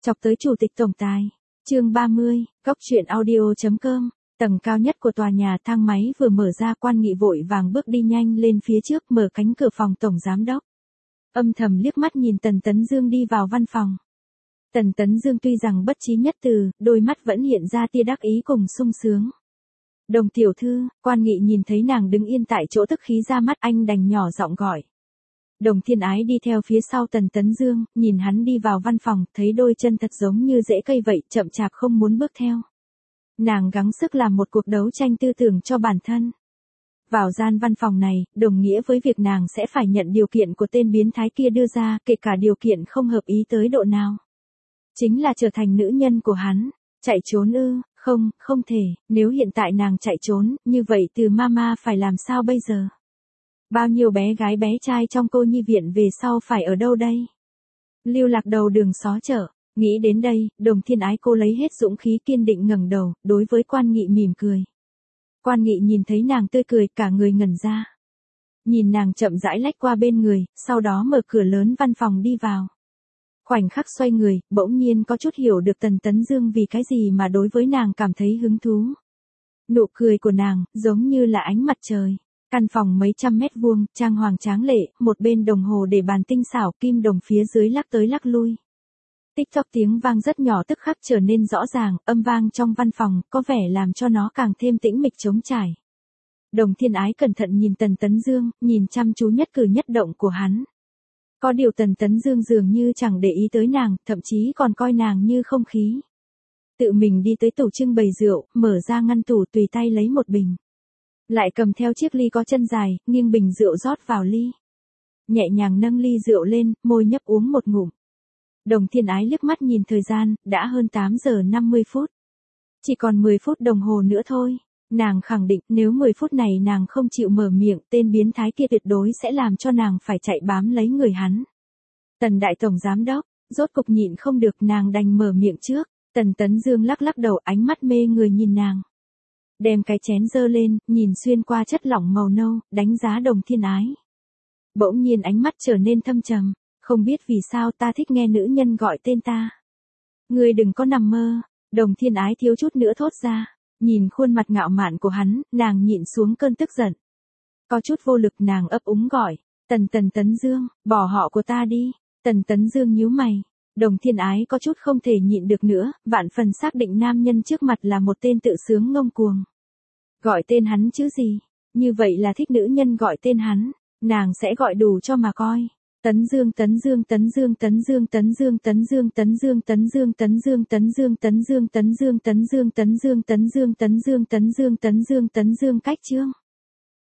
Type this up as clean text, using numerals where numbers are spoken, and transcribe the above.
Chọc tới chủ tịch tổng tài. Chương 30, góc truyện audio.com. Tầng cao nhất của tòa nhà, thang máy vừa mở ra, Quan Nghị vội vàng bước đi nhanh lên phía trước, mở cánh cửa phòng tổng giám đốc. Âm thầm liếc mắt nhìn Tần Tấn Dương đi vào văn phòng. Tần Tấn Dương tuy rằng bất trí nhất từ, đôi mắt vẫn hiện ra tia đắc ý cùng sung sướng. Đồng tiểu thư. Quan Nghị nhìn thấy nàng đứng yên tại chỗ tức khí ra mắt, anh đành nhỏ giọng gọi. Đồng Thiên Ái đi theo phía sau Tần Tấn Dương, nhìn hắn đi vào văn phòng, thấy đôi chân thật giống như rễ cây vậy, chậm chạp không muốn bước theo. Nàng gắng sức làm một cuộc đấu tranh tư tưởng cho bản thân. Vào gian văn phòng này, đồng nghĩa với việc nàng sẽ phải nhận điều kiện của tên biến thái kia đưa ra, kể cả điều kiện không hợp ý tới độ nào. Chính là trở thành nữ nhân của hắn. Chạy trốn ư? Không, không thể. Nếu hiện tại nàng chạy trốn, như vậy từ mama phải làm sao bây giờ? Bao nhiêu bé gái bé trai trong cô nhi viện về sau phải ở đâu đây? Lưu lạc đầu đường xó chợ. Nghĩ đến đây, Đồng Thiên Ái cô lấy hết dũng khí kiên định ngẩng đầu, đối với Quan Nghị mỉm cười. Quan Nghị nhìn thấy nàng tươi cười, cả người ngẩn ra. Nhìn nàng chậm rãi lách qua bên người, sau đó mở cửa lớn văn phòng đi vào. Khoảnh khắc xoay người, bỗng nhiên có chút hiểu được Tần Tấn Dương vì cái gì mà đối với nàng cảm thấy hứng thú. Nụ cười của nàng, giống như là ánh mặt trời. Căn phòng mấy trăm mét vuông, trang hoàng tráng lệ, một bên đồng hồ để bàn tinh xảo, kim đồng phía dưới lắc tới lắc lui. TikTok tiếng vang rất nhỏ tức khắc trở nên rõ ràng, âm vang trong văn phòng, có vẻ làm cho nó càng thêm tĩnh mịch trống trải. Đồng Thiên Ái cẩn thận nhìn Tần Tấn Dương, nhìn chăm chú nhất cử nhất động của hắn. Có điều Tần Tấn Dương dường như chẳng để ý tới nàng, thậm chí còn coi nàng như không khí. Tự mình đi tới tủ trưng bày rượu, mở ra ngăn tủ tùy tay lấy một bình. Lại cầm theo chiếc ly có chân dài, nghiêng bình rượu rót vào ly. Nhẹ nhàng nâng ly rượu lên, môi nhấp uống một ngụm. Đồng Thiên Ái liếc mắt nhìn thời gian, đã hơn 8 giờ 50 phút. Chỉ còn 10 phút đồng hồ nữa thôi. Nàng khẳng định nếu 10 phút này nàng không chịu mở miệng, tên biến thái kia tuyệt đối sẽ làm cho nàng phải chạy bám lấy người hắn. Tần đại tổng giám đốc, rốt cục nhịn không được, nàng đành mở miệng trước. Tần Tấn Dương lắc lắc đầu, ánh mắt mê người nhìn nàng. Đem cái chén dơ lên, nhìn xuyên qua chất lỏng màu nâu, đánh giá Đồng Thiên Ái. Bỗng nhiên ánh mắt trở nên thâm trầm. Không biết vì sao ta thích nghe nữ nhân gọi tên ta. Ngươi đừng có nằm mơ. Đồng Thiên Ái thiếu chút nữa thốt ra. Nhìn khuôn mặt ngạo mạn của hắn, nàng nhịn xuống cơn tức giận. Có chút vô lực nàng ấp úng gọi. Tấn Dương, bỏ họ của ta đi. Tấn Dương nhíu mày. Đồng Thiên Ái có chút không thể nhịn được nữa, vạn phần xác định nam nhân trước mặt là một tên tự sướng ngông cuồng. Gọi tên hắn chứ gì? Như vậy là thích nữ nhân gọi tên hắn. Nàng sẽ gọi đủ cho mà coi. Tấn Dương. Cách chương.